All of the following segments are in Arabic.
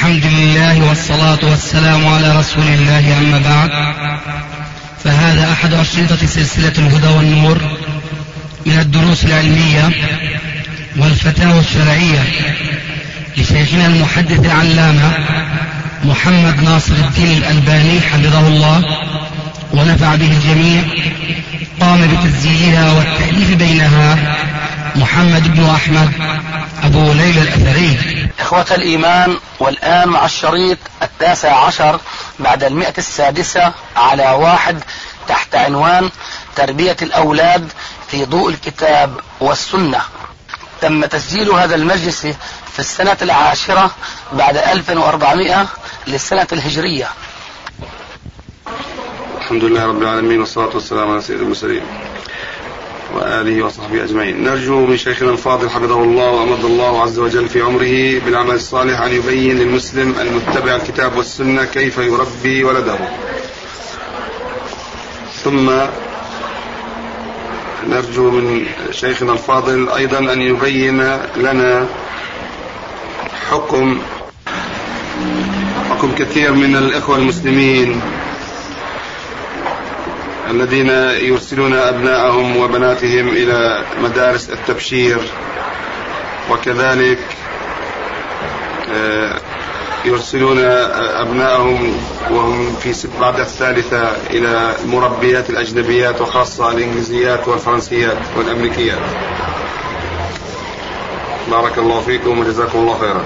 الحمد لله والصلاة والسلام على رسول الله، أما بعد، فهذا أحد أشرطة سلسلة الهدى والنور من الدروس العلمية والفتاوى الشرعية لشيخنا المحدث العلامة محمد ناصر الدين الألباني حفظه الله ونفع به الجميع. قام بتسجيلها والتأليف بينها محمد بن أحمد أبو ليلى الأثري. إخوة الإيمان، والآن مع الشريط 19 بعد 106 على 1 تحت عنوان تربية الأولاد في ضوء الكتاب والسنة. تم تسجيل هذا المجلس في السنة 10 بعد 1400 للسنة الهجرية. الحمد لله رب العالمين، والصلاة والسلام على سيد المرسلين وآله وصحبه أجمعين. نرجو من شيخنا الفاضل حفظه الله وأمد الله عز وجل في عمره بالعمل الصالح أن يبين للمسلم المتبع الكتاب والسنة كيف يربي ولده. ثم نرجو من شيخنا الفاضل أيضا أن يبين لنا حكم كثير من الإخوة المسلمين الذين يرسلون أبناءهم وبناتهم إلى مدارس التبشير، وكذلك يرسلون أبناءهم وهم في بعد الثالثة إلى المربيات الأجنبيات، وخاصة الإنجليزيات والفرنسيات والأمريكيات. بارك الله فيكم وجزاكم الله خيرا.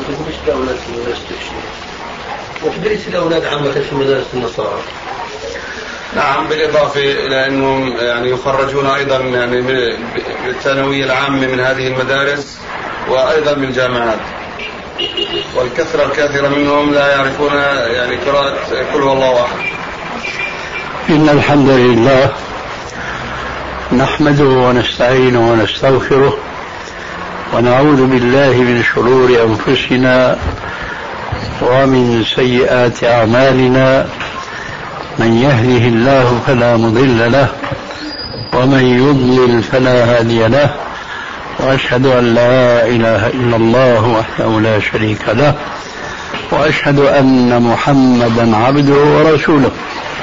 وتدريس الأولاد عامة في مدارس النصارى. نعم، بالإضافة إلى أنهم يخرجون أيضا من الثانوية العامة من هذه المدارس، وأيضا من الجامعات، والكثرة الكثيرة منهم لا يعرفون قراءة قل هو الله أحد. إن الحمد لله نحمده ونستعينه ونستغفره، ونعوذ بالله من شرور أنفسنا ومن سيئات أعمالنا. من يهده الله فلا مضل له، ومن يضلل فلا هادي له، وأشهد أن لا إله إلا الله وحده لا شريك له، وأشهد أن محمدا عبده ورسوله.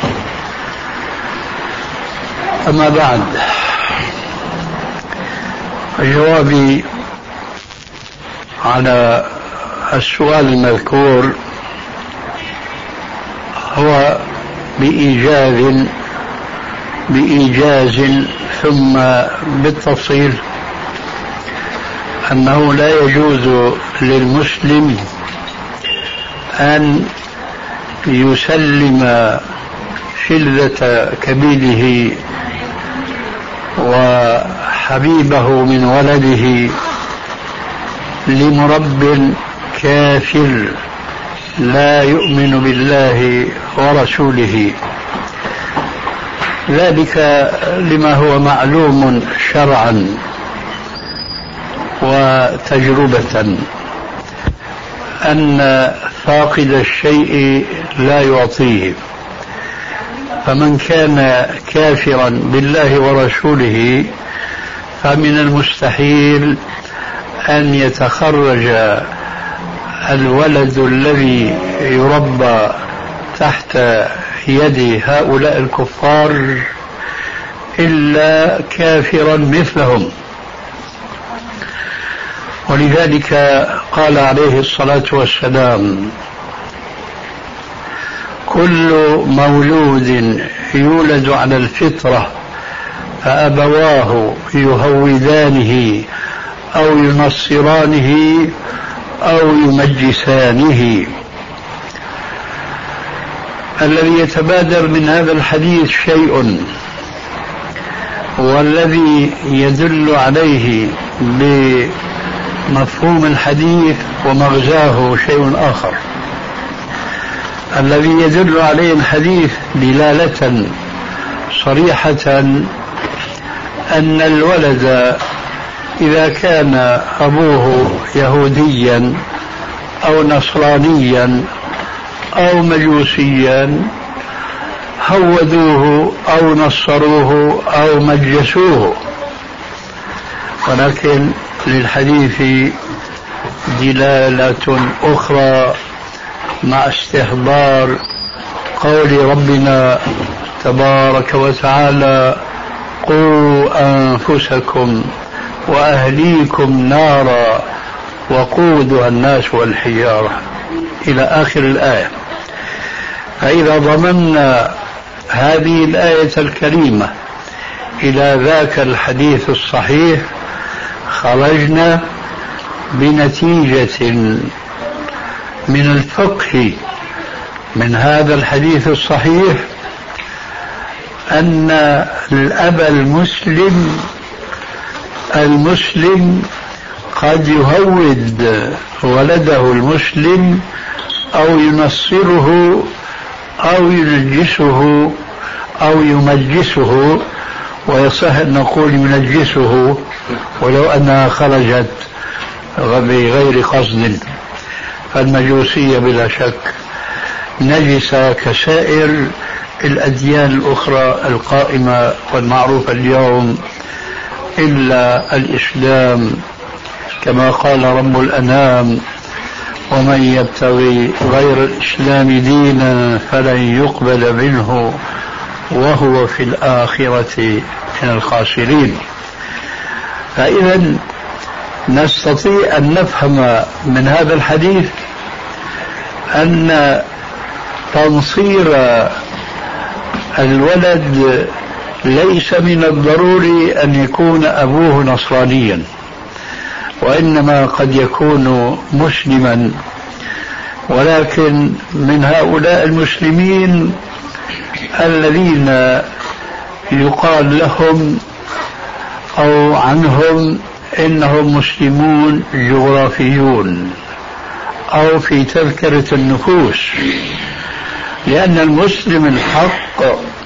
أما بعد، جوابي على السؤال المذكور هو بإيجاز ثم بالتفصيل أنه لا يجوز للمسلم أن يسلم شلة كبيده وحبيبه من ولده لمرب كافر لا يؤمن بالله ورسوله، ذلك لما هو معلوم شرعا وتجربة أن فاقد الشيء لا يعطيه. فمن كان كافرا بالله ورسوله فمن المستحيل أن يتخرج الولد الذي يربى تحت يد هؤلاء الكفار إلا كافرا مثلهم. ولذلك قال عليه الصلاة والسلام: كل مولود يولد على الفطرة فأبواه يهودانه أو ينصرانه أو يمجسانه. الذي يتبادر من هذا الحديث شيء، والذي يدل عليه بمفهوم الحديث ومغزاه شيء آخر. الذي يدل عليه الحديث دلالة صريحة أن الولد إذا كان أبوه يهوديا أو نصرانيا أو مجوسيا هودوه أو نصروه أو مجسوه. ولكن للحديث دلالة أخرى مع استحضار قول ربنا تبارك وتعالى: قوا أنفسكم وأهليكم نارا وقودها الناس والحجارة إلى آخر الآية. فإذا ضمننا هذه الآية الكريمة إلى ذاك الحديث الصحيح خرجنا بنتيجة من الفقه من هذا الحديث الصحيح أن الأب المسلم قد يهود ولده المسلم أو ينصره أو ينجسه أو يمجسه، ويصح أن نقول ينجسه ولو أنها خرجت بغير قصد، فالمجوسية بلا شك نجسة كسائر الأديان الأخرى القائمة والمعروفة اليوم إلا الإسلام، كما قال رب الأنام: ومن يبتغي غير الإسلام دينا فلن يقبل منه وهو في الآخرة من الخاسرين. فإذا نستطيع أن نفهم من هذا الحديث أن تنصير الولد ليس من الضروري أن يكون أبوه نصرانيا، وإنما قد يكون مسلما، ولكن من هؤلاء المسلمين الذين يقال لهم أو عنهم إنهم مسلمون جغرافيون أو في تذكرة النفوس، لأن المسلم الحق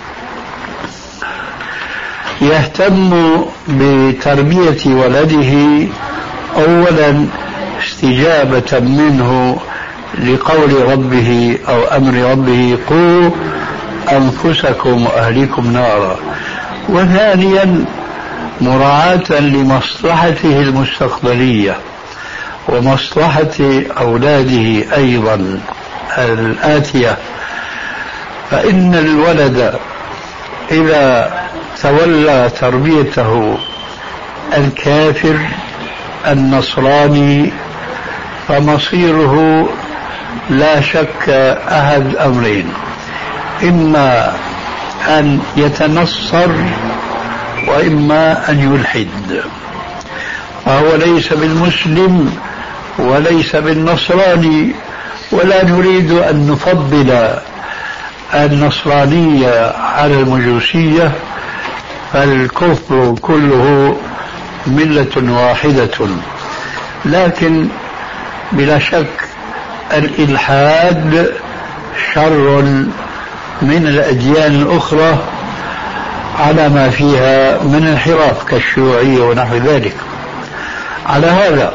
يهتم بتربية ولده أولا استجابة منه لقول ربه أو أمر ربه: قوا أنفسكم وأهليكم نارا، وثانيا مراعاة لمصلحته المستقبلية ومصلحة أولاده أيضا الآتية. فإن الولد إذا تولى تربيته الكافر النصراني فمصيره لا شك أحد أمرين: إما أن يتنصر وإما أن يلحد، فهو ليس بالمسلم وليس بالنصراني، ولا نريد أن نفضل النصرانية على المجوسية، فالكفر كله ملة واحدة. لكن بلا شك الإلحاد شر من الأديان الأخرى على ما فيها من انحراف كالشيوعية ونحو ذلك. على هذا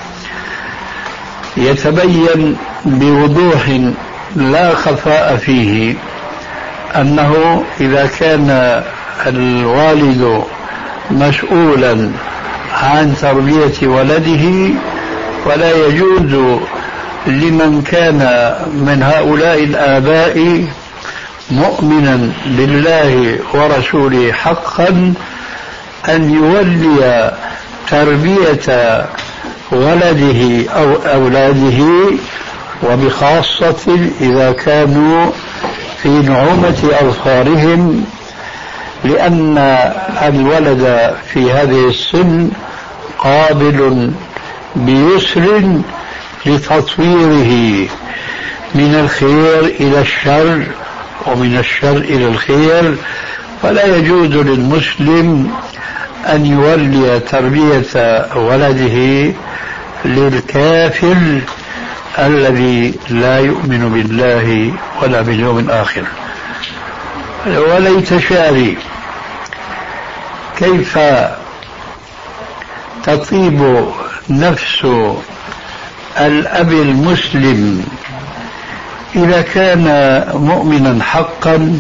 يتبين بوضوح لا خفاء فيه أنه إذا كان الوالد مسؤولا عن تربية ولده فلا يجوز لمن كان من هؤلاء الآباء مؤمنا بالله ورسوله حقا أن يولي تربية ولده أو أولاده، وبخاصة إذا كانوا في نعومة أظفارهم، لأن الولد في هذه السن قابل بيسر لتطويره من الخير إلى الشر ومن الشر إلى الخير، فلا يجوز للمسلم أن يولي تربية ولده للكافر الذي لا يؤمن بالله ولا باليوم الآخر. وليت شعري كيف تطيب نفس الأب المسلم إذا كان مؤمنا حقا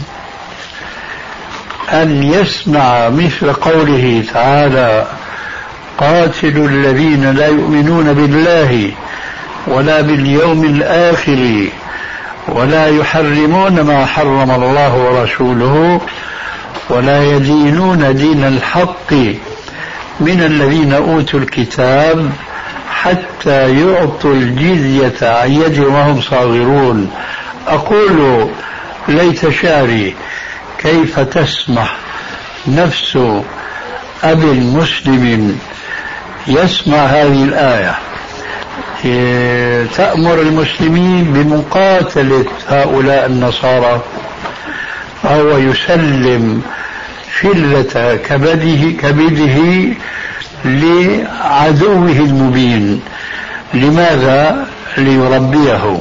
أن يسمع مثل قوله تعالى: قاتلوا الذين لا يؤمنون بالله ولا باليوم الآخر ولا يحرمون ما حرم الله ورسوله ولا يدينون دين الحق من الذين أوتوا الكتاب حتى يعطوا الجزية عن يد وهم صاغرون. أقول ليت شعري كيف تسمح نفس أبي مسلم يسمع هذه الآية تأمر المسلمين بمقاتلة هؤلاء النصارى، فهو يسلم فلة كبده لعدوه المبين. لماذا؟ ليربيه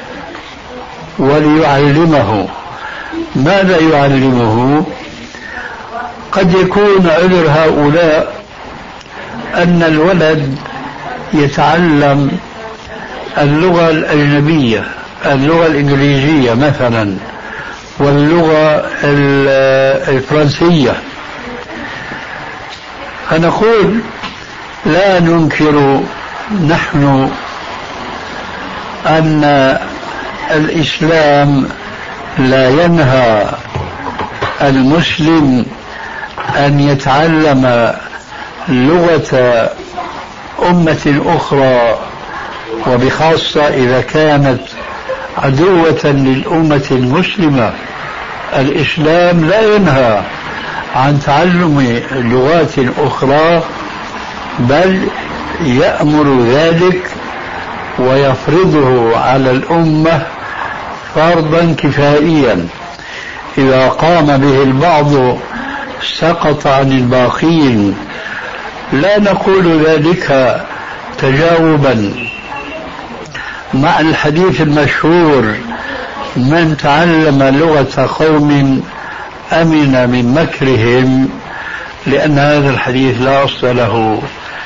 وليعلمه. ماذا يعلمه؟ قد يكون عذر هؤلاء أن الولد يتعلم اللغة الأجنبية، اللغة الإنجليزية مثلا، واللغة الفرنسية. فنقول لا ننكر نحن أن الإسلام لا ينهى المسلم أن يتعلم لغة أمة أخرى، وبخاصة إذا كانت عدوة للأمة المسلمة. الإسلام لا ينهى عن تعلم لغات أخرى، بل يأمر ذلك ويفرضه على الأمة فرضا كفائيا. إذا قام به البعض سقط عن الباقين. لا نقول ذلك تجاوبا مع الحديث المشهور: من تعلم لغة قوم أمن من مكرهم، لأن هذا الحديث لا أصل له.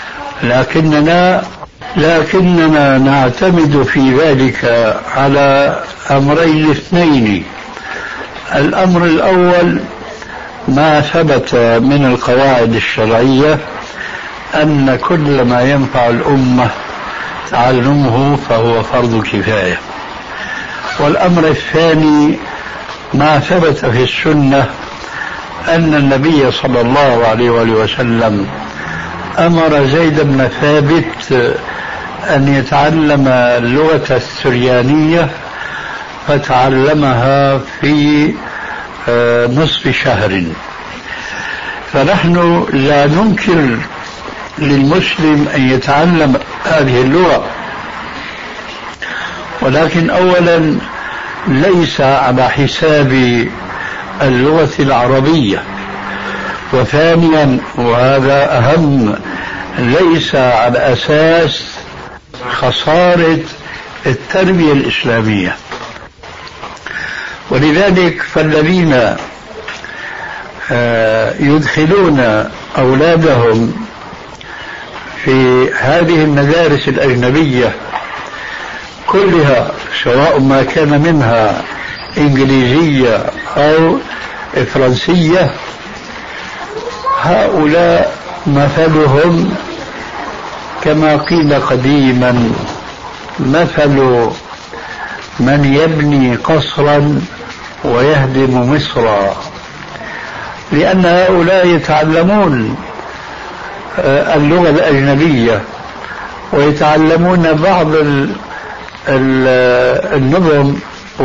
لكننا نعتمد في ذلك على أمرين اثنين. الأمر الأول ما ثبت من القواعد الشرعية أن كل ما ينفع الأمة تعلمه فهو فرض كفاية. والأمر الثاني ما ثبت في السنة أن النبي صلى الله عليه وسلم أمر زيد بن ثابت أن يتعلم اللغة السريانية، فتعلمها في نصف شهر. فنحن لا ننكر للمسلم أن يتعلم هذه اللغة، ولكن أولا ليس على حساب اللغة العربية، وثانيا وهذا أهم ليس على أساس خسارة التربية الإسلامية. ولذلك فالذين يدخلون أولادهم في هذه المدارس الأجنبية كلها، سواء ما كان منها إنجليزية أو فرنسية، هؤلاء مثلهم كما قيل قديما: مثل من يبني قصرا ويهدم مصرا. لأن هؤلاء يتعلمون اللغة الأجنبية ويتعلمون بعض النظم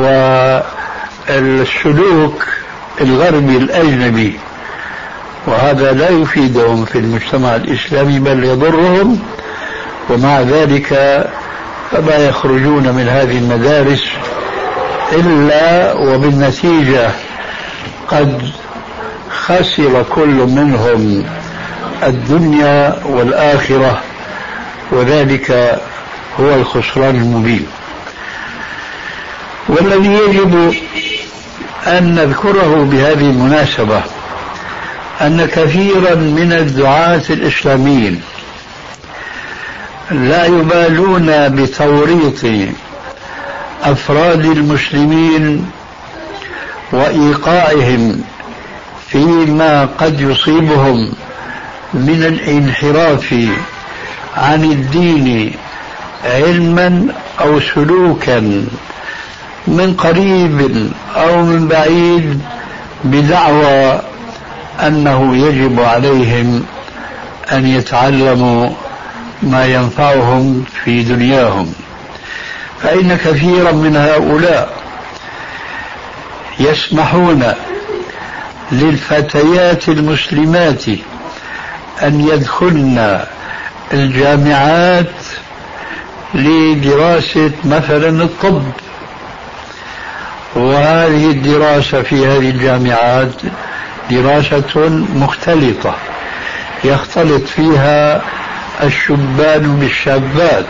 والسلوك الغربي الأجنبي، وهذا لا يفيدهم في المجتمع الإسلامي بل يضرهم. ومع ذلك فما يخرجون من هذه المدارس إلا وبالنتيجة قد خسر كل منهم الدنيا والآخرة، وذلك هو الخسران المبين. والذي يجب أن نذكره بهذه المناسبة أن كثيرا من الدعاة الإسلاميين لا يبالون بتوريط أفراد المسلمين وإيقاعهم فيما قد يصيبهم من الانحراف عن الدين علما أو سلوكا من قريب أو من بعيد بدعوى أنه يجب عليهم أن يتعلموا ما ينفعهم في دنياهم. فإن كثيرا من هؤلاء يسمحون للفتيات المسلمات أن يدخلن الجامعات لدراسة مثلا الطب، وهذه الدراسة في هذه الجامعات دراسة مختلطة يختلط فيها الشبان بالشابات،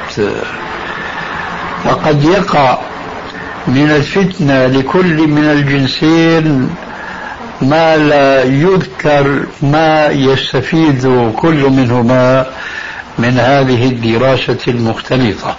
فقد يقع من الفتنة لكل من الجنسين ما لا يذكر ما يستفيد كل منهما من هذه الدراسة المختلطة.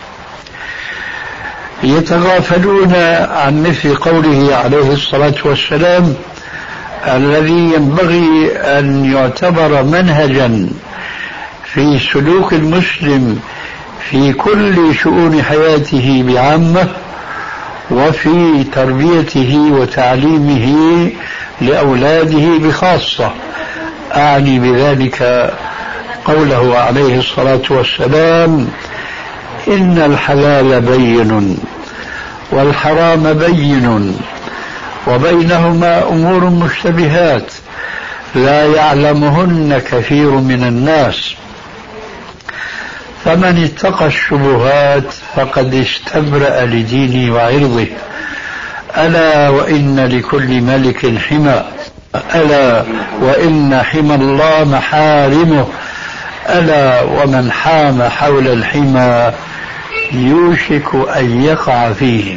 يتغافلون عن مثل قوله عليه الصلاة والسلام الذي ينبغي أن يعتبر منهجا في سلوك المسلم في كل شؤون حياته بعامة وفي تربيته وتعليمه لأولاده بخاصة. أعني بذلك قوله عليه الصلاة والسلام إن الحلال بين والحرام بين وبينهما أمور مشتبهات لا يعلمهن كثير من الناس فمن اتقى الشبهات فقد استبرأ لدينه وعرضه ألا وإن لكل ملك حمى ألا وإن حمى الله محارمه ألا ومن حام حول الحمى يوشك أن يقع فيه،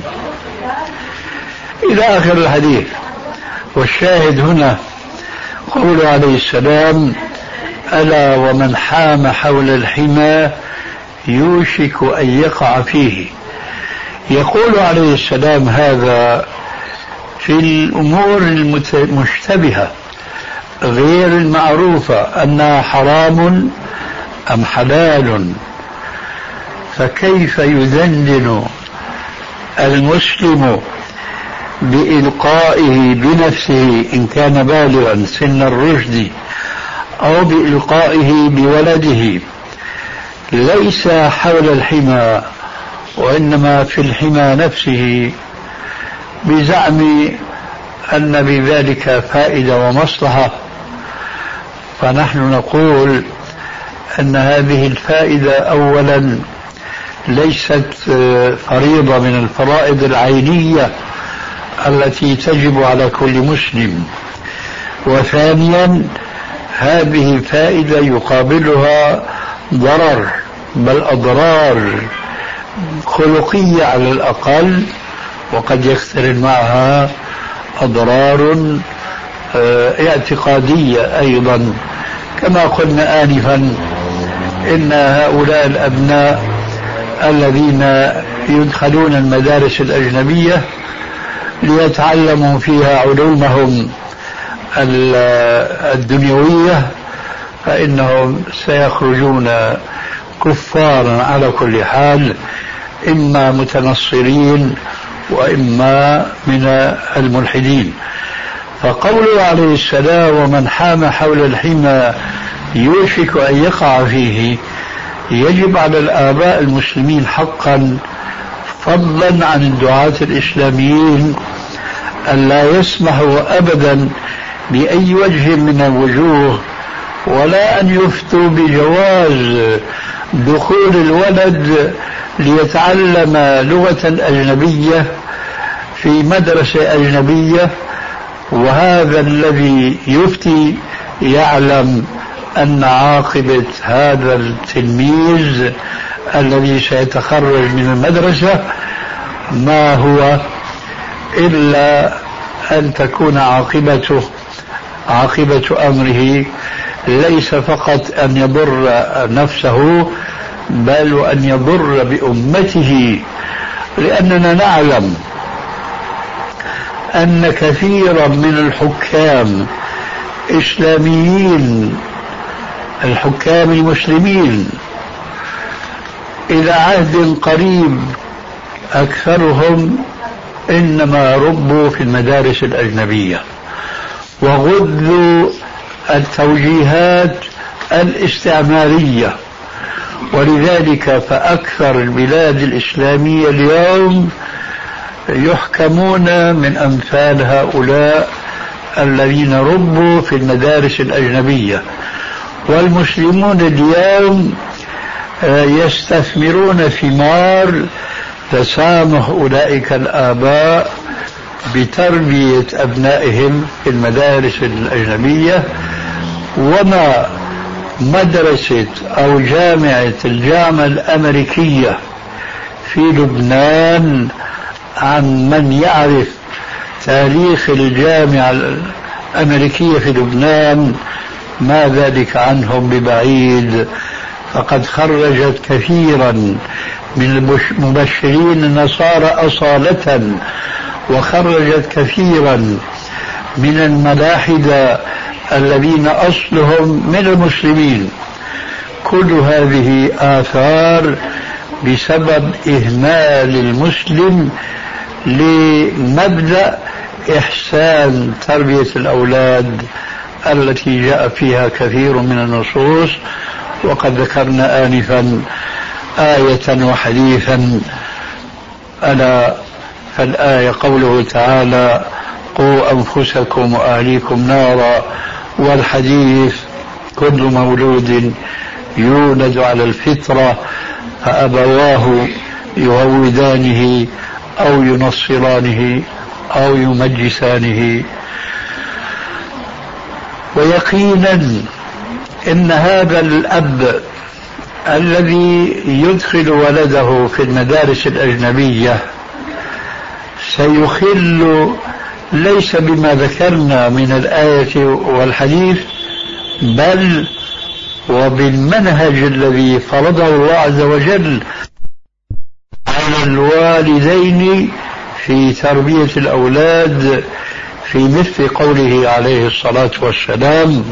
إلى آخر الحديث. والشاهد هنا قوله عليه السلام ألا ومن حام حول الحمى يوشك أن يقع فيه. يقول عليه السلام هذا في الأمور المشتبهة غير المعروفة أنها حرام أم حلال، فكيف يذلل المسلم بإلقائه بنفسه إن كان بالغا سن الرشد أو بإلقائه بولده ليس حول الحمى وإنما في الحمى نفسه بزعم أن بذلك فائدة ومصلحة؟ فنحن نقول أن هذه الفائدة أولا ليست فريضة من الفرائض العينية التي تجب على كل مسلم، وثانيا هذه فائدة يقابلها ضرر بل أضرار خلقية على الأقل، وقد يقترن معها أضرار اعتقادية أيضا. كما قلنا آنفا إن هؤلاء الأبناء الذين يدخلون المدارس الأجنبية ليتعلموا فيها علومهم الدنيوية فإنهم سيخرجون كفارا على كل حال، إما متنصرين وإما من الملحدين. فقوله عليه السلام ومن حام حول الحمى يوشك أن يقع فيه يجب على الآباء المسلمين حقا فضلا عن الدعاة الإسلاميين أن لا يسمحوا أبدا بأي وجه من الوجوه ولا أن يفتوا بجواز دخول الولد ليتعلم لغة أجنبية في مدرسة أجنبية، وهذا الذي يفتي يعلم أن عاقبة هذا التلميذ الذي سيتخرج من المدرسة ما هو إلا أن تكون عاقبة أمره ليس فقط أن يضر نفسه بل وأن يضر بأمته، لأننا نعلم أن كثيرا من الحكام إسلاميين الحكام المسلمين إلى عهد قريب أكثرهم إن إنما ربوا في المدارس الأجنبية وغذوا التوجيهات الاستعمارية، ولذلك فأكثر البلاد الإسلامية اليوم يحكمون من أمثال هؤلاء الذين ربوا في المدارس الأجنبية. والمسلمون اليوم يستثمرون ثمار تسامح أولئك الآباء بتربية أبنائهم في المدارس الأجنبية. وما مدرسة أو الجامعة الأمريكية في لبنان، عن من يعرف تاريخ الجامعة الأمريكية في لبنان ما ذلك عنهم ببعيد، فقد خرجت كثيرا من المبشرين النصارى أصالة، وخرجت كثيرا من الملاحدة الذين أصلهم من المسلمين. كل هذه آثار بسبب إهمال المسلم لمبدأ إحسان تربية الأولاد التي جاء فيها كثير من النصوص. وقد ذكرنا آنفا آية وحديثا، ألا فالآية قوله تعالى: قوا أنفسكم وأهليكم نارا، والحديث: كل مولود يولد على الفطرة فأبواه يهودانه أو ينصرانه أو يمجسانه. ويقينا إن هذا الأب الذي يدخل ولده في المدارس الأجنبية سيخل ليس بما ذكرنا من الآية والحديث، بل وبالمنهج الذي فرضه الله عز وجل على الوالدين في تربية الأولاد، في مثل قوله عليه الصلاة والسلام: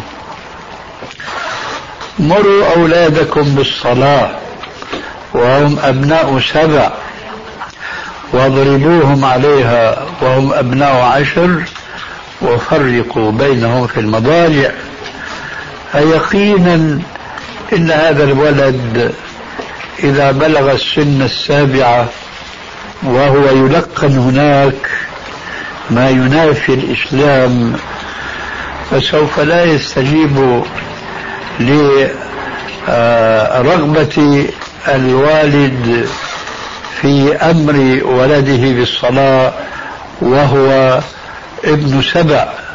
مروا أولادكم بالصلاة وهم أبناء 7 واضربوهم عليها وهم أبناء 10 وفرقوا بينهم في المضاجع. فيقينا إن هذا الولد إذا بلغ السن 7 وهو يلقن هناك ما ينافي الإسلام، فسوف لا يستجيب لرغبة الوالد في أمر ولده بالصلاة وهو ابن 7،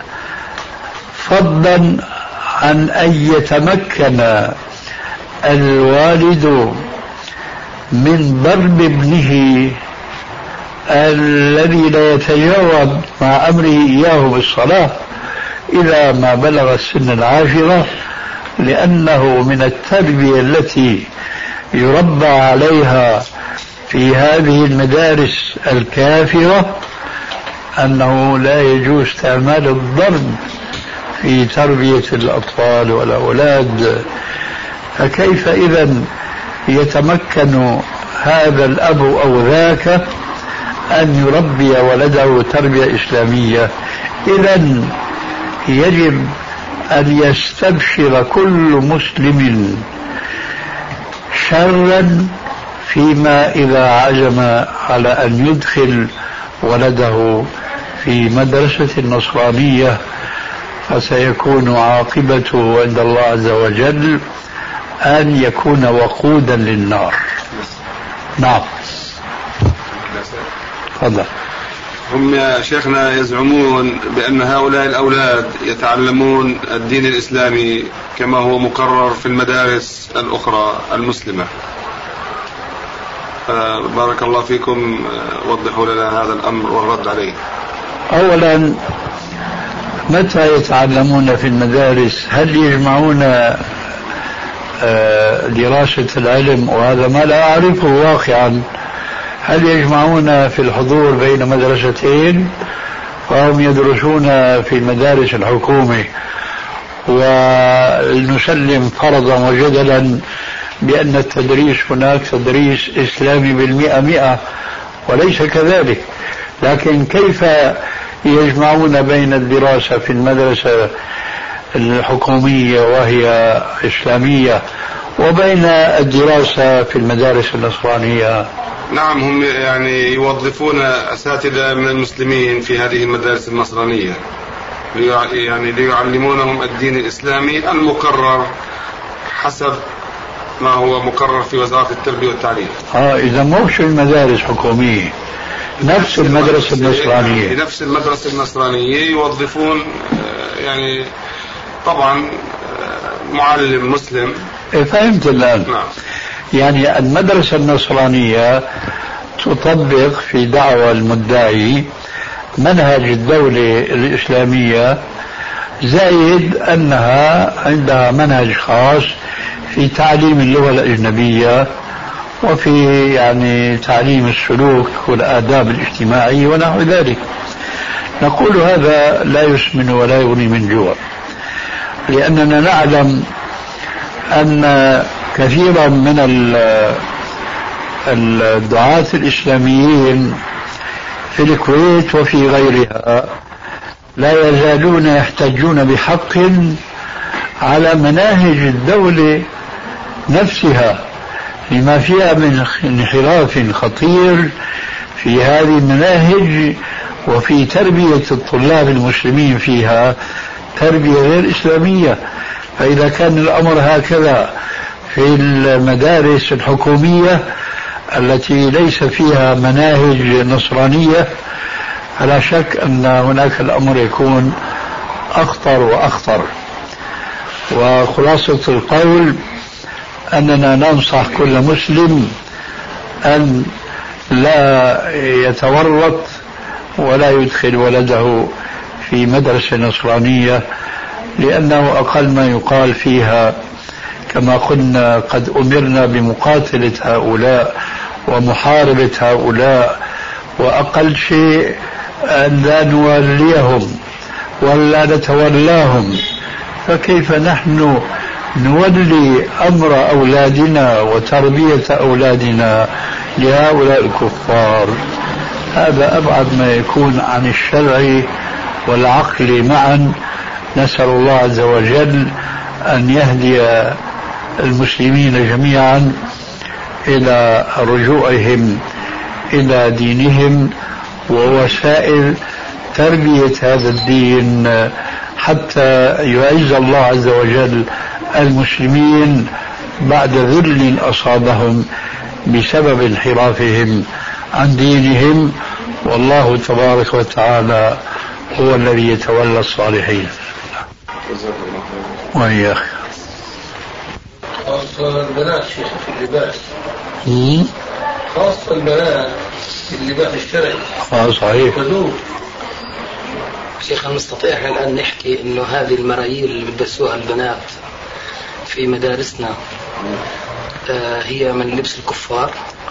فضلا عن أن يتمكن الوالد من ضرب ابنه الذي لا يتجاوب مع أمره إياه بالصلاة إذا ما بلغ السن 10، لأنه من التربية التي يربى عليها في هذه المدارس الكافرة أنه لا يجوز استعمال الضرب في تربية الأطفال والأولاد. فكيف إذن يتمكن هذا الأب أو ذاك أن يربي ولده تربية إسلامية؟ إذن يجب أن يستبشر كل مسلم شرا فيما إذا عزم على أن يدخل ولده في مدرسة نصرانية، فسيكون عاقبته عند الله عز وجل أن يكون وقودا للنار. نعم. تفضل. هم يا شيخنا يزعمون بأن هؤلاء الأولاد يتعلمون الدين الإسلامي كما هو مقرر في المدارس الأخرى المسلمة. بارك الله فيكم، وضحوا لنا هذا الأمر والرد عليه. أولا، متى يتعلمون في المدارس؟ هل يجمعون دراسة العلم؟ وهذا ما لا أعرفه واقعا. هل يجمعون في الحضور بين مدرستين وهم يدرسون في المدارس الحكومة؟ ونسلم فرضا وجدلا بأن التدريس هناك تدريس إسلامي 100%، وليس كذلك. لكن كيف يجمعون بين الدراسة في المدرسة الحكومية وهي إسلامية وبين الدراسة في المدارس النصرانية؟ نعم، هم يعني يوظفون أساتذة من المسلمين في هذه المدارس النصرانية يعني ليعلمونهم الدين الإسلامي المقرر حسب ما هو مقرر في وزارة التربية والتعليم. إذا مش المدارس حكومية، نفس المدرسة النصرانية. نفس المدرسة النصرانية يوظفون يعني طبعا معلم مسلم. فهمت الآن. نعم. يعني المدرسة النصرانية تطبق في دعوى المدعي منهج الدولة الإسلامية، زائد أنها عندها منهج خاص في تعليم اللغة الأجنبية وفي يعني تعليم السلوك والآداب الاجتماعية ونحو ذلك. نقول هذا لا يسمن ولا يغني من جوع، لأننا نعلم أن كثيرا من الدعاة الإسلاميين في الكويت وفي غيرها لا يزالون يحتجون بحق على مناهج الدولة نفسها لما فيها من انحراف خطير في هذه المناهج وفي تربية الطلاب المسلمين فيها تربية غير إسلامية. فإذا كان الأمر هكذا في المدارس الحكومية التي ليس فيها مناهج نصرانية، فلا شك أن هناك الأمر يكون أخطر وأخطر. وخلاصة القول أننا ننصح كل مسلم أن لا يتورط ولا يدخل ولده في مدرسة نصرانية، لأنه أقل ما يقال فيها كما قلنا قد أمرنا بمقاتلة هؤلاء ومحاربة هؤلاء، وأقل شيء أن لا نوليهم ولا نتولاهم. فكيف نحن نولي أمر أولادنا وتربية أولادنا لهؤلاء الكفار؟ هذا أبعد ما يكون عن الشرع والعقل معا. نسأل الله عز وجل أن يهدي المسلمين جميعا إلى رجوعهم إلى دينهم ووسائل تربية هذا الدين حتى يعز الله عز وجل المسلمين بعد ذل أصابهم بسبب انحرافهم عن دينهم. والله تبارك وتعالى هو الذي يتولى الصالحين. وإياك. خاصة البنات شيخ في اللباس. خاصة البنات في اللباس الشرعي. صحيح. شيخ نستطيع الآن نحكي إنه هذه المرايير اللي بيلبسوها البنات في مدارسنا هي من لبس الكفار؟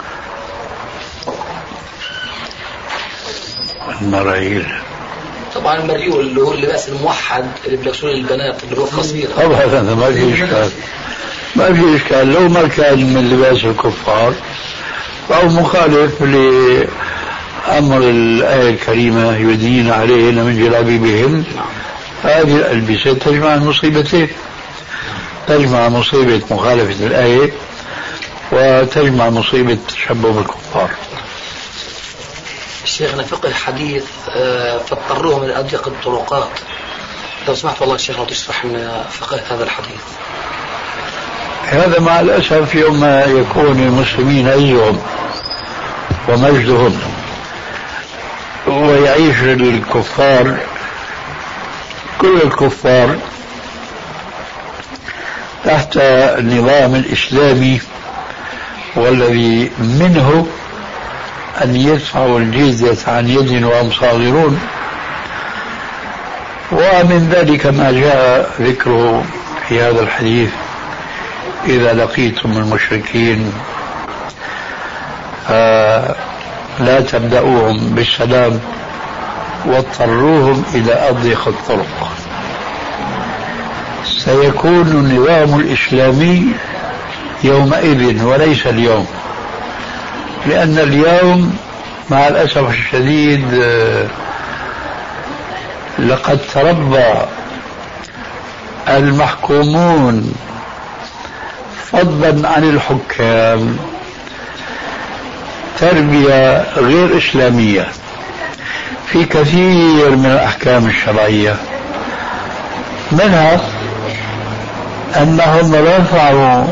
المرايير طبعا المريول اللي هو اللباس الموحد اللي بيلبسوه للبنات اللي هو قصير. طبعا هذا ما في إشكال، ما في إشكال. لو ما كان من لباس الكفار أو مخالف لأمر الآية الكريمة يدين عليهن من جلابيبهن، هذه الألبسة تجمع المصيبتين، تجمع مصيبة مخالفة الآية وتجمع مصيبة تشبه بالكفار. شيخنا فقه الحديث فاضطروهم إلى أضيق الطرقات. لو سمحت والله الشيخ لو تشرح لنا فقه هذا الحديث. هذا مع الأسف يوم ما يكون المسلمين عزهم ومجدهم ويعيش الكفار كل الكفار تحت النظام الإسلامي، والذي منه أن يدفعوا الجزية عن يد وهم صاغرون. ومن ذلك ما جاء ذكره في هذا الحديث: إذا لقيتم المشركين لا تبدأوهم بالسلام واضطروهم إلى أضيق الطرق. سيكون النظام الإسلامي يومئذ وليس اليوم، لأن اليوم مع الأسف الشديد لقد تربى المحكومون فضلا عن الحكام تربية غير إسلامية في كثير من الأحكام الشرعية، منها أنهم رفعوا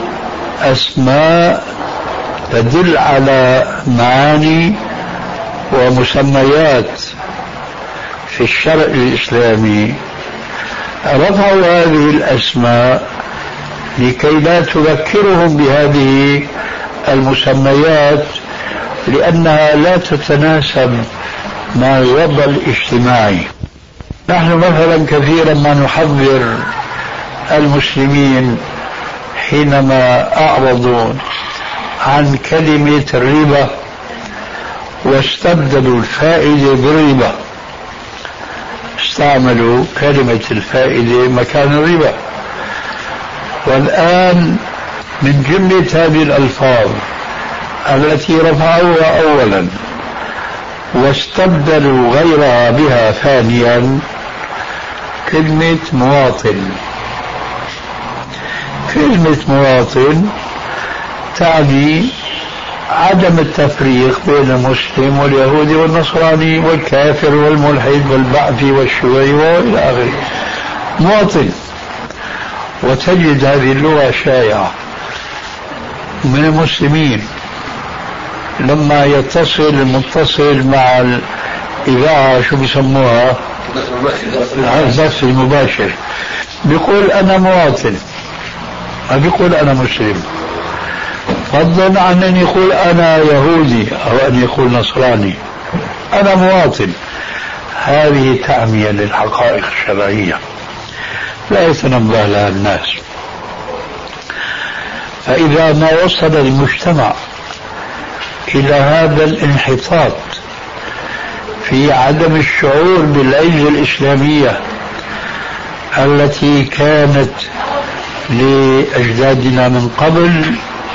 أسماء تدل على معاني ومسميات في الشرع الإسلامي، رفعوا هذه الأسماء لكي لا تذكرهم بهذه المسميات لأنها لا تتناسب مع الوضع الاجتماعي. نحن مثلا كثيرا ما نحذر المسلمين حينما أعرضوا عن كلمة الربا واستبدلوا الفائدة بالربا، استعملوا كلمة الفائدة مكان الربا. والآن من جملة هذه الألفاظ التي رفعوها أولا واستبدلوا غيرها بها ثانيا كلمة مواطن. كلمة مواطن تعني عدم التفريق بين المسلم واليهودي والنصراني والكافر والملحد والبعثي والشيوعي وإلى آخره. مواطن. وتجد هذه اللغة شائعة من المسلمين لما يتصل المتصل مع الإذاعة شو بيسموها البث المباشر بيقول أنا مواطن، ما بيقول أنا مسلم، فضلا عن أن يقول أنا يهودي أو أن يقول نصراني. أنا مواطن. هذه تعمية للحقائق الشرعية لا يتنبه لها الناس. فإذا ما وصل المجتمع إلى هذا الانحطاط في عدم الشعور بالعزة الإسلامية التي كانت لأجدادنا من قبل،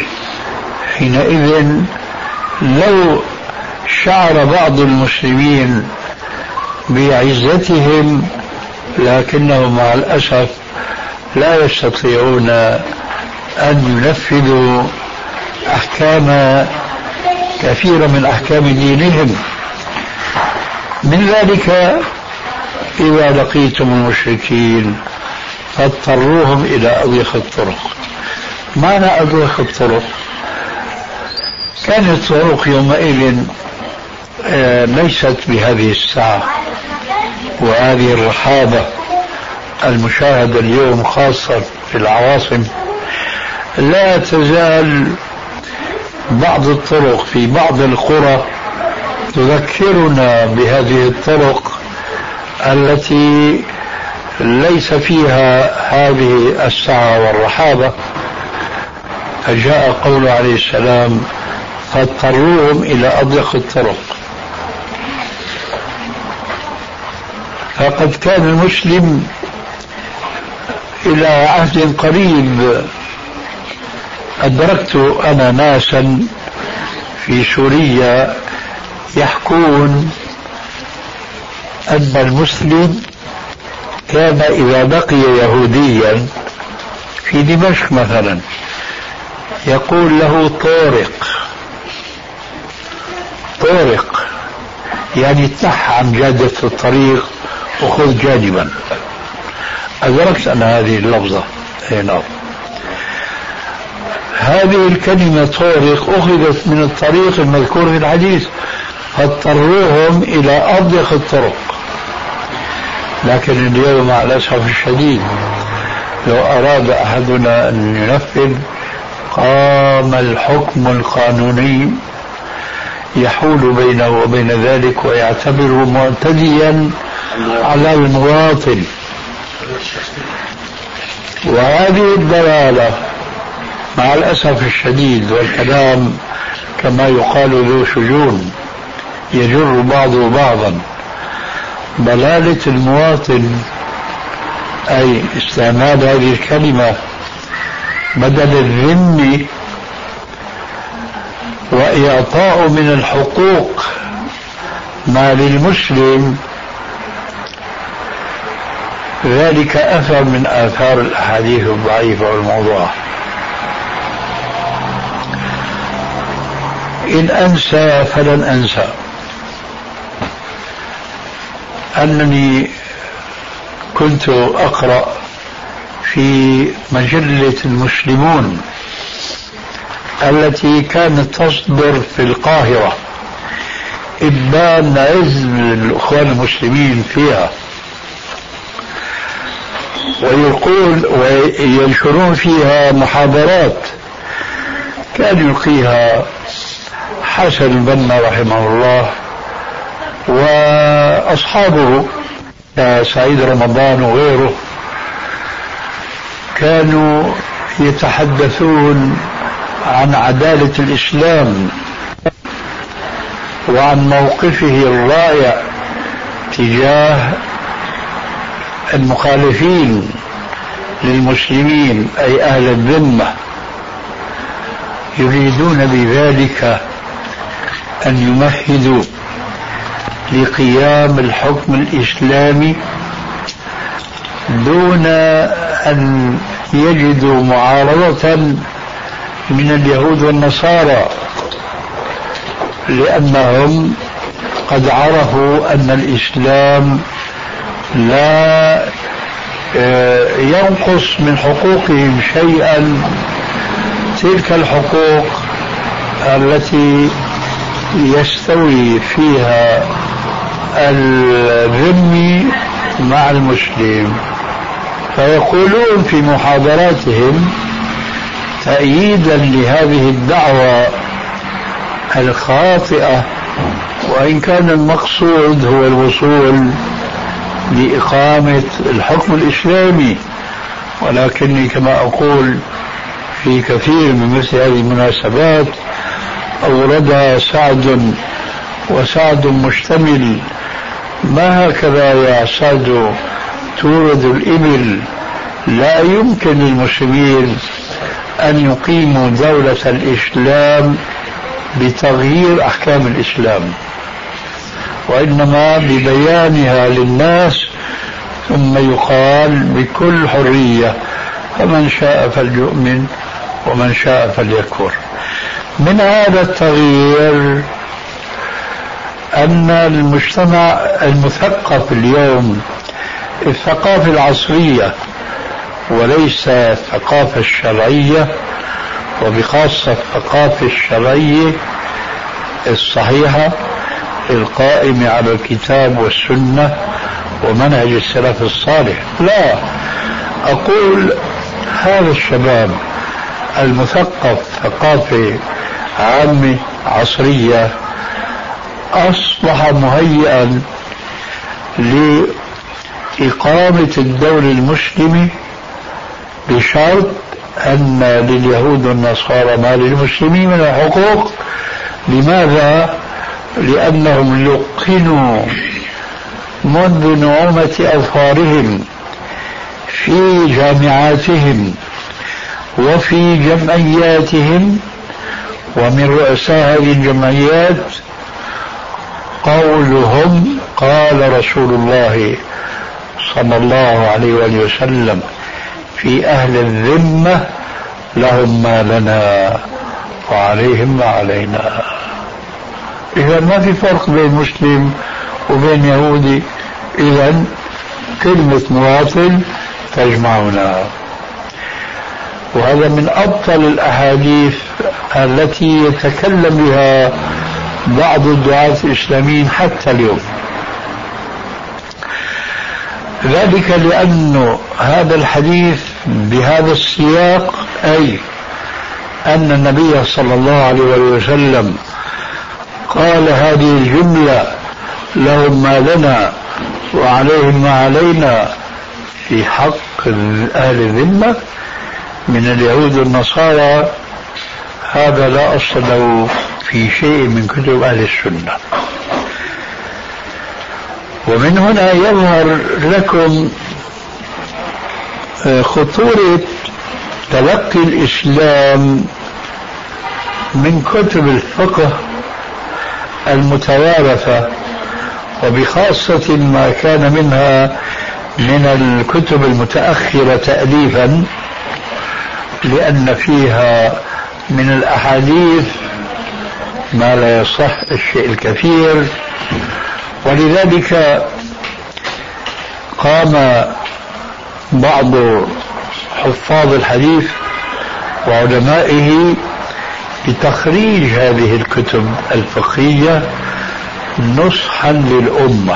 حينئذ لو شعر بعض المسلمين بعزتهم لكنهم مع الأسف لا يستطيعون أن ينفذوا أحكام كثيرة من أحكام دينهم. من ذلك إذا لقيتم المشركين فاضطروهم إلى أضيق الطرق. معنى أضيق الطرق كانت الطرق يومئذ ليست بهذه السعة وهذه الرحابة المشاهدة اليوم خاصة في العواصم. لا تزال بعض الطرق في بعض القرى تذكرنا بهذه الطرق التي ليس فيها هذه السعة والرحابة. فجاء قول عليه السلام فاضطروهم إلى أضيق الطرق. فقد كان المسلم إلى عهد قريب أدركت أنا ناسا في سوريا يحكون أن المسلم كان إذا لقي يهوديا في دمشق مثلا يقول له طورق يعني تح عن جادة الطريق وخذ جانبا. أدركت أن هذه اللفظة هنا هذه الكلمة طورق أخذت من الطريق المذكور في الحديث فاضطروهم إلى أضيق الطرق. لكن اليوم مع الأسف الشديد لو أراد أحدنا أن ينفذ قام الحكم القانوني يحول بينه وبين ذلك ويعتبره معتديا على المواطن. وهذه الضلالة مع الأسف الشديد والكلام كما يقال ذو شجون يجر بعضه بعضا. ضلالة المواطن أي استعمال هذه الكلمة بدل الذم وإعطاء من الحقوق ما للمسلم ذلك أثر من آثار الأحاديث الضعيفة والموضوعة. إن أنسى فلن أنسى أنني كنت أقرأ في مجلة المسلمون التي كانت تصدر في القاهرة إبان عز الإخوان المسلمين فيها، ويقول وينشرون فيها محاضرات كان يلقيها حسن البنا رحمه الله وأصحابه سعيد رمضان وغيره، كانوا يتحدثون عن عدالة الإسلام وعن موقفه الرائع تجاه المخالفين للمسلمين أي أهل الذمة، يريدون بذلك أن يمهدوا لقيام الحكم الإسلامي دون أن يجدوا معارضة من اليهود والنصارى، لأنهم قد عرفوا أن الإسلام لا ينقص من حقوقهم شيئا، تلك الحقوق التي يستوي فيها الذمي مع المسلم. فيقولون في محاضراتهم تأييدا لهذه الدعوة الخاطئة، وإن كان المقصود هو الوصول لإقامة الحكم الإسلامي، ولكني كما أقول في كثير من مثل هذه المناسبات أوردها سعد، وسعد مشتمل، ما هكذا يا سعد تورد الإبل. لا يمكن للمسلمين أن يقيموا دولة الإسلام بتغيير أحكام الإسلام، وإنما ببيانها للناس، ثم يقال بكل حرية فمن شاء فليؤمن ومن شاء فليكفر. من هذا التغيير أن المجتمع المثقف اليوم، الثقافة العصرية وليس الثقافة الشرعية، وبخاصة الثقافة الشرعية الصحيحة القائمة على الكتاب والسنة ومنهج السلف الصالح، لا، أقول هذا الشباب المثقف ثقافة عامة عصرية أصبح مهيئا لإقامة الدولة المسلمة بشرط أن لليهود والنصارى ما للمسلمين من الحقوق. لماذا؟ لأنهم لقنوا منذ نعومة أظفارهم في جامعاتهم وفي جمعياتهم، ومن رؤساء هذه الجمعيات قولهم قال رسول الله صلى الله عليه وآله وسلم في أهل الذمة لهم ما لنا وعليهم ما علينا. إذا ما في فرق بين مسلم وبين يهودي، إذا كلمة مواطن تجمعنا. وهذا من أبطل الأحاديث التي يتكلم بها بعض الدعاة الإسلاميين حتى اليوم، ذلك لأن هذا الحديث بهذا السياق، أي أن النبي صلى الله عليه وسلم قال هذه الجملة لهم ما لنا وعليهم ما علينا في حق أهل الذمة من اليهود والنصارى، هذا لا أصل له في شيء من كتب أهل السنة. ومن هنا يظهر لكم خطورة تلقي الإسلام من كتب الفقه المتوارثة، وبخاصة ما كان منها من الكتب المتأخرة تأليفا، لأن فيها من الأحاديث ما لا يصح الشيء الكثير. ولذلك قام بعض حفاظ الحديث وعلمائه بتخريج هذه الكتب الفقهية نصحا للأمة.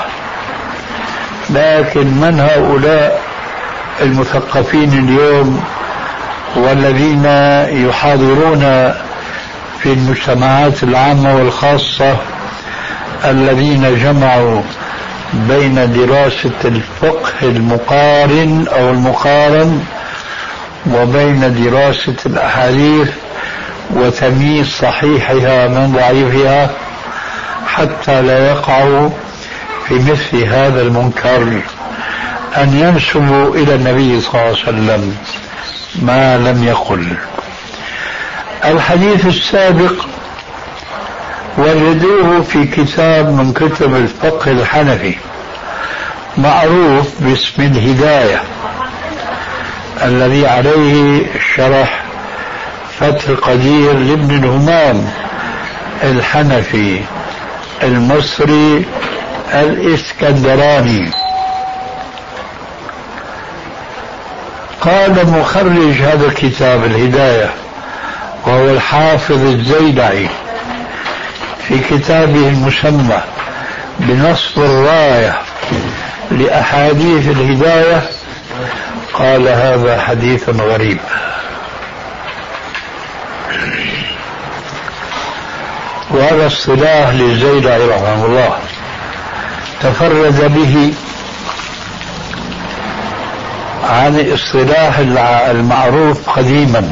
لكن من هؤلاء المثقفين اليوم والذين يحاضرون في المجتمعات العامة والخاصة، الذين جمعوا بين دراسة الفقه المقارن أو المقارن وبين دراسة الأحاديث وتمييز صحيحها من ضعيفها، حتى لا يقعوا في مثل هذا المنكر أن ينسبوا إلى النبي صلى الله عليه وسلم ما لم يقل. الحديث السابق وجدوه في كتاب من كتب الفقه الحنفي معروف باسم الهداية، الذي عليه شرح فتح القدير لابن الهمام الحنفي المصري الإسكندراني. قال مخرج هذا الكتاب الهداية وهو الحافظ الزيدعي في كتابه المسمى بنصب الراية لأحاديث الهداية، قال هذا حديث غريب. وهذا اصطلاح للزيدعي رحمه الله تفرد به عن الاصطلاح المعروف قديما.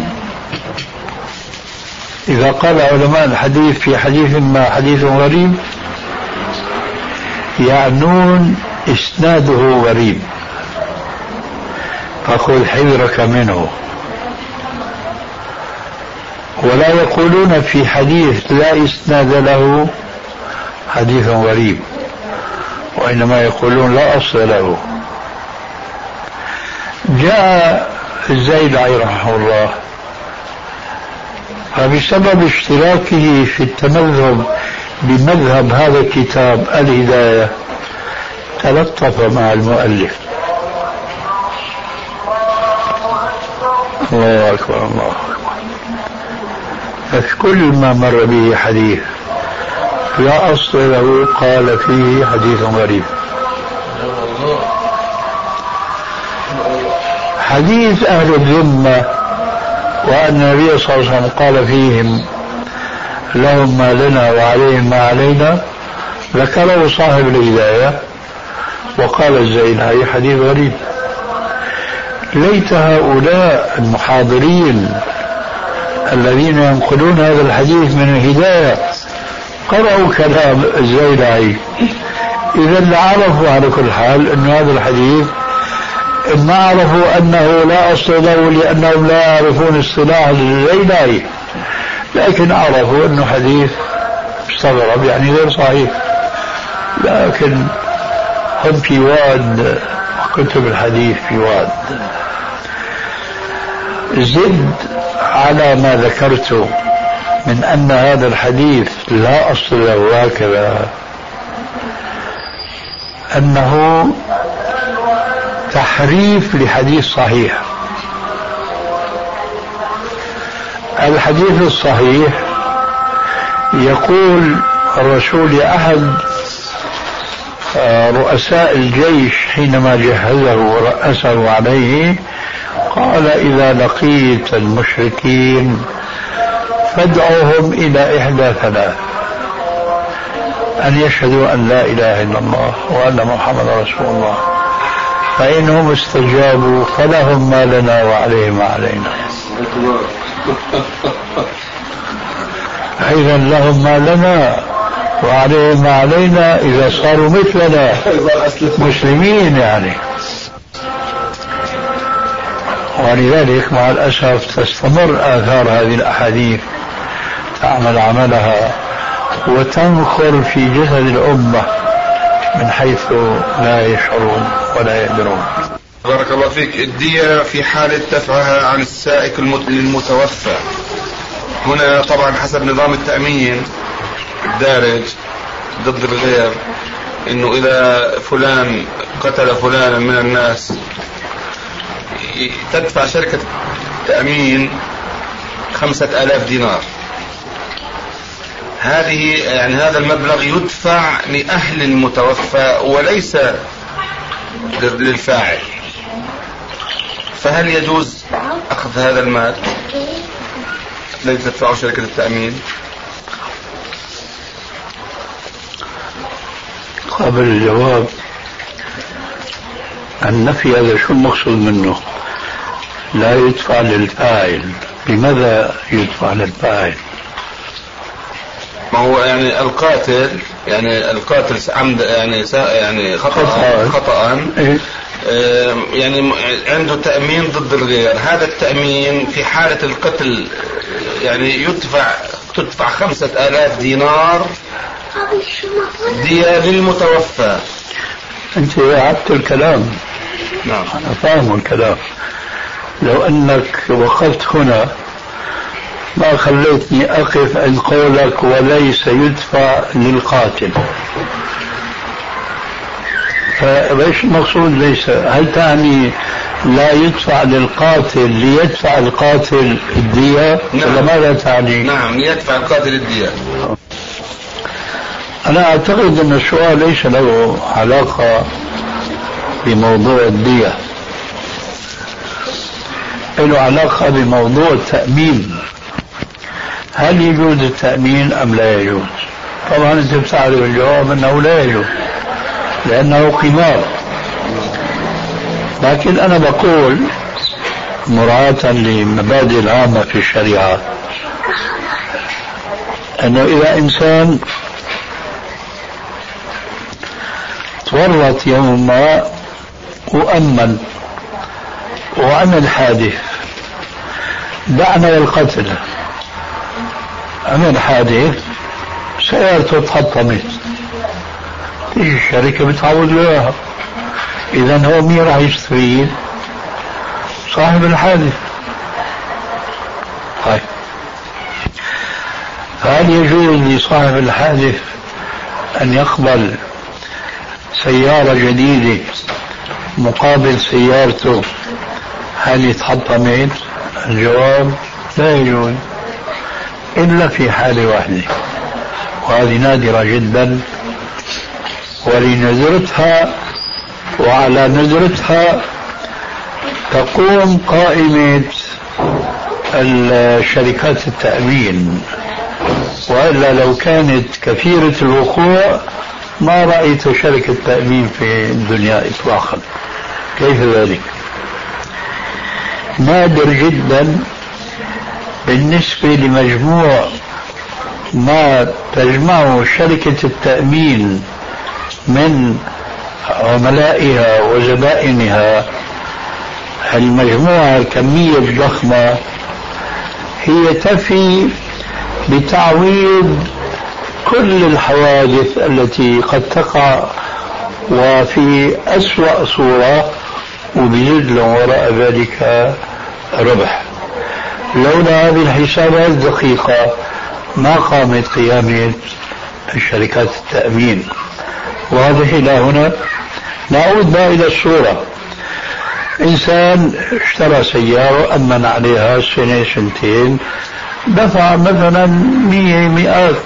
إذا قال علماء الحديث في حديث ما حديث غريب، يعنون إسناده غريب، فخذ حذرك منه. ولا يقولون في حديث لا إسناد له حديث غريب، وإنما يقولون لا أصل له. جاء الزيدعي رحمه الله فبسبب اشتراكه في التمذهب بمذهب هذا الكتاب الهداية تلطف مع المؤلف. الله أكبر الله أكبر. فكل ما مر به حديث لا أصل له قال فيه حديث غريب. حديث أهل الذمة وأن النبي صلى الله عليه وسلم قال فيهم لهم ما لنا وعليهم ما علينا، ذكره صاحب الهداية وقال الزيدعي حديث غريب. ليت هؤلاء المحاضرين الذين ينقلون هذا الحديث من الهداية قرأوا كلام الزيدعي، إذا لعرفوا على كل حال أن هذا الحديث ما عرفوا أنه لا أصل له لأنهم لا يعرفون اصطلاح الزيدعي، لكن عرفوا أنه حديث مستغرب يعني غير صحيح. لكن هم في واد، كتب الحديث في واد. زد على ما ذكرته من أن هذا الحديث لا أصل له هكذا، أنه تحريف لحديث صحيح. الحديث الصحيح يقول الرسول لأحد رؤساء الجيش حينما جهزه ورأسه عليه، قال إذا لقيت المشركين فادعوهم إلى إحدى ثلاث: أن يشهدوا أن لا إله إلا الله وأن محمد رسول الله، فإنهم استجابوا فلهم ما لنا وعليهم ما علينا. إذا لهم ما لنا وعليهم ما علينا إذا صاروا مثلنا مسلمين يعني. ولذلك مع الأسف تستمر آثار هذه الأحاديث تعمل عملها وتنخر في جسد الأمة من حيث لا يشعرون ولا يقدرون. بارك الله فيك. الدية في حالة دفعها عن السائق للمتوفى، هنا طبعا حسب نظام التأمين الدارج ضد الغير، انه اذا فلان قتل فلانا من الناس تدفع شركة التأمين 5000 دينار. هذه يعني هذا المبلغ يدفع لأهل المتوفى وليس للفاعل، فهل يجوز أخذ هذا المال الذي تدفعه شركة التأمين؟ قبل الجواب النفي هذا شو المقصود منه؟ لا يدفع للفاعل، لماذا يدفع للفاعل؟ ما هو يعني القاتل عمد يعني خطأ يعني عنده تأمين ضد الغير. هذا التأمين في حالة القتل يعني تدفع 5000 دينار دية للمتوفى. أنت أعدت الكلام. نعم أنا فاهم الكلام. لو أنك وقفت هنا ما خليتني أقف عند قولك وليس يدفع للقاتل، فايش المقصود ليس؟ هل تعني لا يدفع للقاتل ليدفع القاتل الدية؟ نعم. ولا ماذا تعني؟ نعم ليدفع القاتل الدية. أنا أعتقد أن السؤال ليس له علاقة بموضوع الدية، له علاقة بموضوع التأمين. هل يجوز التأمين أم لا يجوز؟ طبعا أنت بتعرف الجواب أنه لا يجوز لأنه قمار. لكن أنا بقول مراعاة للمبادئ العامة في الشريعة أنه إذا إنسان تورط يوم ما وأمن وعمل حادث، دعنا للقتل، عمل حادث سيارته تحطمت، تيجي الشركة بتعوض له اياها. إذا هو مين راح يستفيد؟ صاحب الحادث. طيب هل يجوز لصاحب الحادث أن يقبل سيارة جديدة مقابل سيارته هل يتحطمت؟ الجواب لا يجوز إلا في حالة واحدة، وهذه نادرة جدا، ولنذرتها وعلى نذرتها تقوم قائمة الشركات التأمين، وإلا لو كانت كثيرة الوقوع ما رأيت شركة تأمين في الدنيا إطلاقا. كيف ذلك؟ نادر جدا بالنسبة لمجموع ما تجمعه شركة التأمين من عملائها وزبائنها، المجموعة الكمية الضخمة هي تفي بتعويض كل الحوادث التي قد تقع وفي أسوأ صورة، وبيزيد له وراء ذلك ربح. لولا هذه الحسابات الدقيقة ما قامت قيامة الشركات التأمين. واضح إلى هنا؟ نعود بقى إلى الصورة. إنسان اشترى سيارة أمن عليها سنة سنتين، دفع مثلا 100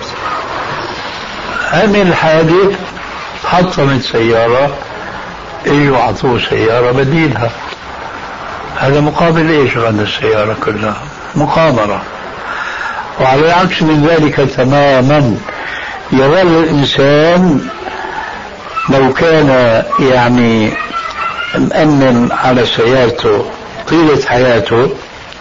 عمل حادث حطمت سيارة، اجوا عطوه سيارة بديلها. هذا مقابل ايش غنى السيارة كلها؟ مقامرة. وعلى العكس من ذلك تماما يظل الإنسان لو كان يعني مأمن على سيارته طيلة حياته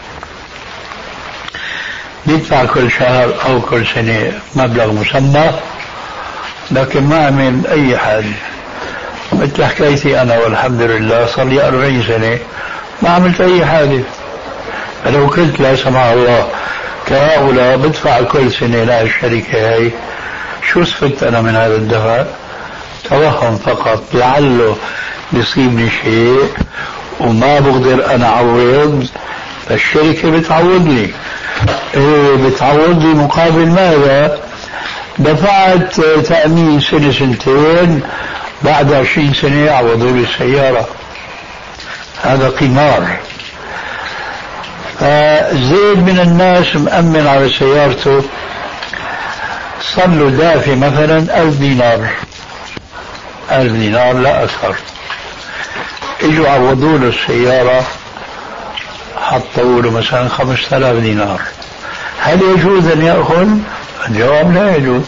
يدفع كل شهر أو كل سنة مبلغ مسمى، لكن ما عمل أي حاجة. مثل حكايتي أنا والحمد لله صار لي 40 سنة ما عملت أي حادث، فلو قلت لا سمح الله كهؤلاء بدفع كل سنة للشركة هاي، شو استفدت أنا من هذا الدفع؟ توهم فقط، لعله يصيبني شيء وما بقدر أنا أعوض، فالشركة بتعوضني. بتعوضني مقابل ماذا؟ دفعت تأمين سنة سنتين، بعد 20 سنة يعوضوا لي السيارة. هذا قمار. فزيد من الناس مأمن على سيارته، صار له دافع مثلا 1000 دينار، 1000 دينار لا أكثر. اجوا عوضوا له السيارة، حطوا له مثلا 5000 دينار. هل يجوز أن يأخذ؟ الجواب لا يجوز.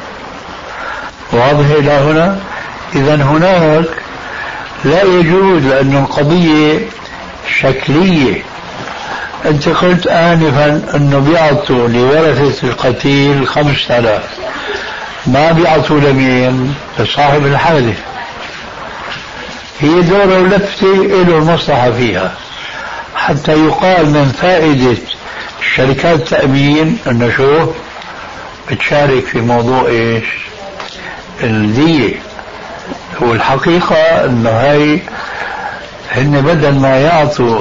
واضح إلى هنا؟ إذا هناك لا يجوز، لأن القضية شكلية. أنت قلت آنفا أنه بيعطوا لورثة القتيل 5000، ما بيعطوا لمين؟ لصاحب الحادث. هي دورة ولفتة له المصلحة فيها، حتى يقال من فائدة شركات التأمين أنه شو بتشارك في موضوع إيش؟ الدية. والحقيقة أنه هاي هن بدل ما يعطوا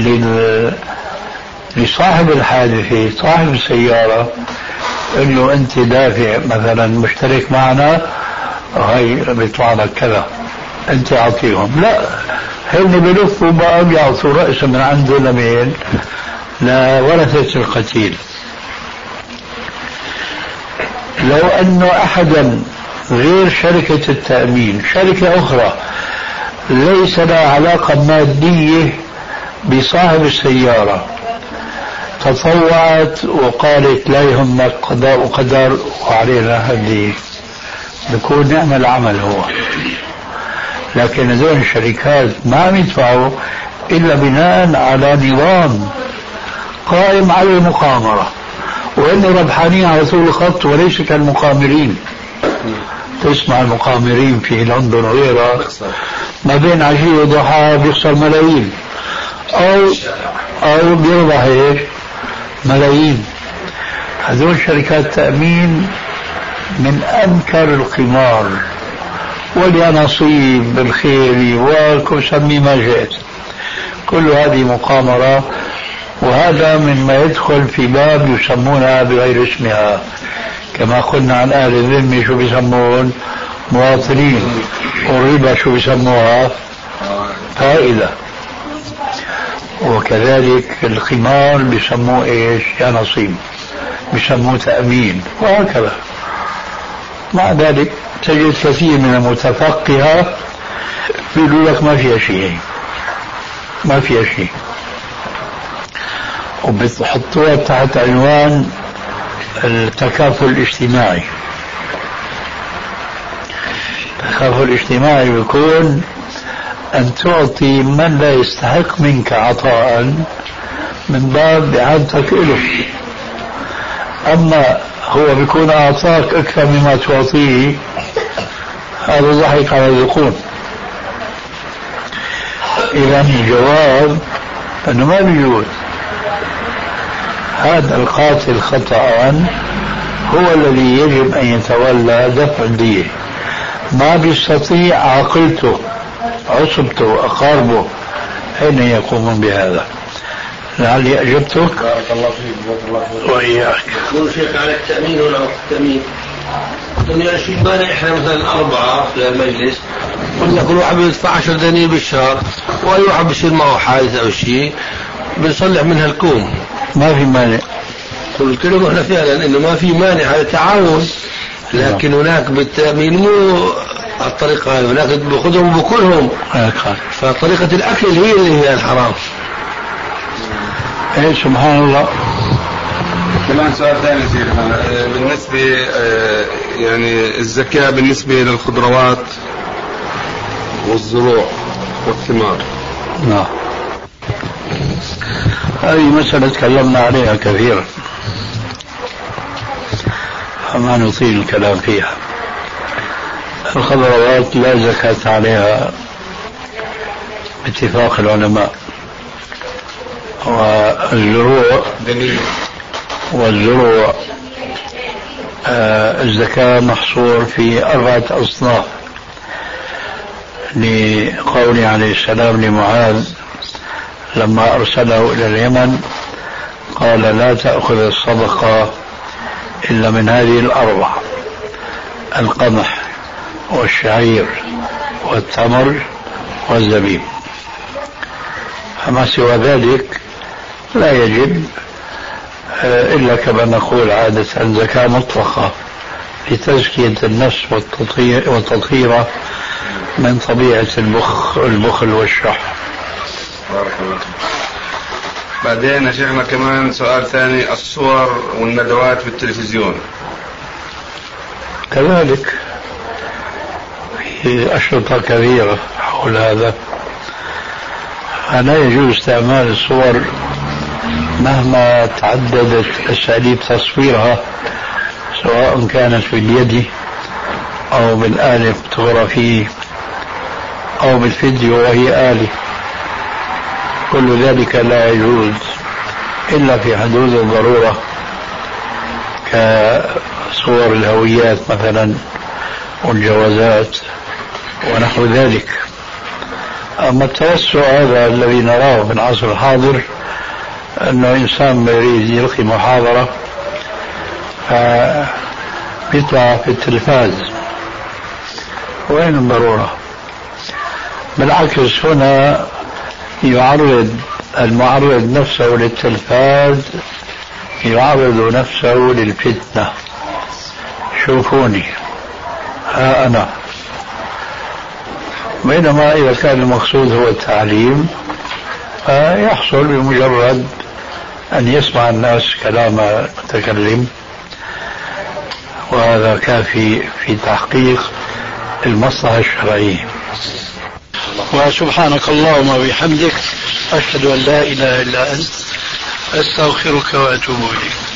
لصاحب الحادثة صاحب السيارة انه انت دافع مثلا مشترك معنا، هاي بيطلع لك كذا انت اعطيهم، لا، هن بلفوا بقى بيعطوا رأسا من عنده لمين؟ لورثة القتيل. لو انه احدا غير شركة التأمين، شركة اخرى ليس لها علاقة مادية بصاحب السيارة، تطوعت وقالت لا يهمك قضاء وقدر وعلينا هدي، بكون نعم العمل هو. لكن هذول الشركات ما عم يدفعوا إلا بناء على نظام قائم على المقامرة، وإن ربحانين على طول الخط وليس كالمقامرين. تسمع المقامرين في لندن وغيرها ما بين عشية وضحى بيخسر ملايين، أو بيربح إيش؟ ملايين. هذول شركات تأمين من أنكر القمار واليانصيب بالخير وسمي ما جئت، كل هذه مقامرة، وهذا مما يدخل في باب يسمونها بغير اسمها، كما قلنا عن أهل الذمة شو بيسمون؟ مواطنين. والربا شو بيسموها؟ فائدة. وكذلك القمار بيسموه ايش؟ يا نصيب، بيسموه تأمين، وهكذا. مع ذلك تجد كثير من المتفقهة بيقولوا لك ما فيها شيء، ما فيها شيء، وبتحطوها تحت عنوان التكافل الاجتماعي. التكافل الاجتماعي بيكون أن تعطي من لا يستحق منك عطاء من باب إعادتك له، أما هو بيكون أعطاك أكثر مما تعطيه، هذا ضحك على الذقون. إذا الجواب أنه ما بيجوز. هذا القاتل خطأ هو الذي يجب أن يتولى دفع الدية، ما بيستطيع عاقلته عصبته أقاربه أين يقومون بهذا. لعلي أجبتك. بارك الله فيك. بارك الله فيك. وإياك. يقول شيخ على التأمين ولا التأمين؟ الدنيا شيء مانع، احنا مثلا 4 في المجلس قلنا كل واحد بيدفع 10 دنانير بالشهر، واي واحد بيصير معه حادث او شيء بنصلح منها الكوم، ما في مانع. قلت لهم احنا فعلا انه ما في مانع، هذا تعاون، لكن هناك بالتأمين مو الطريقة هاي، هناك بأخذهم بكلهم، فطريقة الأكل هي اللي هي الحرام. ايه سبحان الله. كمان سؤال ثاني سيدنا، بالنسبة يعني الزكاة بالنسبة للخضروات والزروع والثمار. نعم، هذه مسألة تكلمنا عليها كثيرا فما نطيل الكلام فيها. الخضروات لا زكاة عليها باتفاق العلماء، والزروع الزكاة محصور في 4 أصناف، لقول عليه السلام لمعاذ لما أرسله إلى اليمن قال لا تأخذ الصدقة إلا من هذه 4: القمح والشعير والتمر والزبيب، فما سوى ذلك لا يجب إلا كما نقول عادة زكاة مطلقة لتزكية النفس والتطهير من طبيعة البخل والشح. بارك الله. بعدين يا شيخنا كمان سؤال ثاني: الصور والندوات في التلفزيون كذلك في أشرطة كبيرة حول هذا، فلا يجوز استعمال الصور مهما تعددت أساليب تصويرها، سواء كانت باليد أو بالآلة الفوتوغرافية أو بالفيديو وهي آلة. كل ذلك لا يجوز إلا في حدود الضرورة، كصور الهويات مثلا والجوازات ونحو ذلك. أما التوسع هذا الذي نراه في العصر الحاضر، أنه إنسان يريد يلقي محاضرة فيطلع في التلفاز، وين الضرورة؟ بالعكس هنا يعرض المعرض نفسه للتلفاز، يعرض نفسه للفتنة. شوفوني ها أنا. بينما إذا كان المقصود هو التعليم فيحصل بمجرد أن يسمع الناس كلام المتكلم، وهذا كافي في تحقيق المصلحة الشرعية. وسبحانك اللهم وبحمدك، أشهد أن لا إله إلا أنت، أستغفرك وأتوب إليك.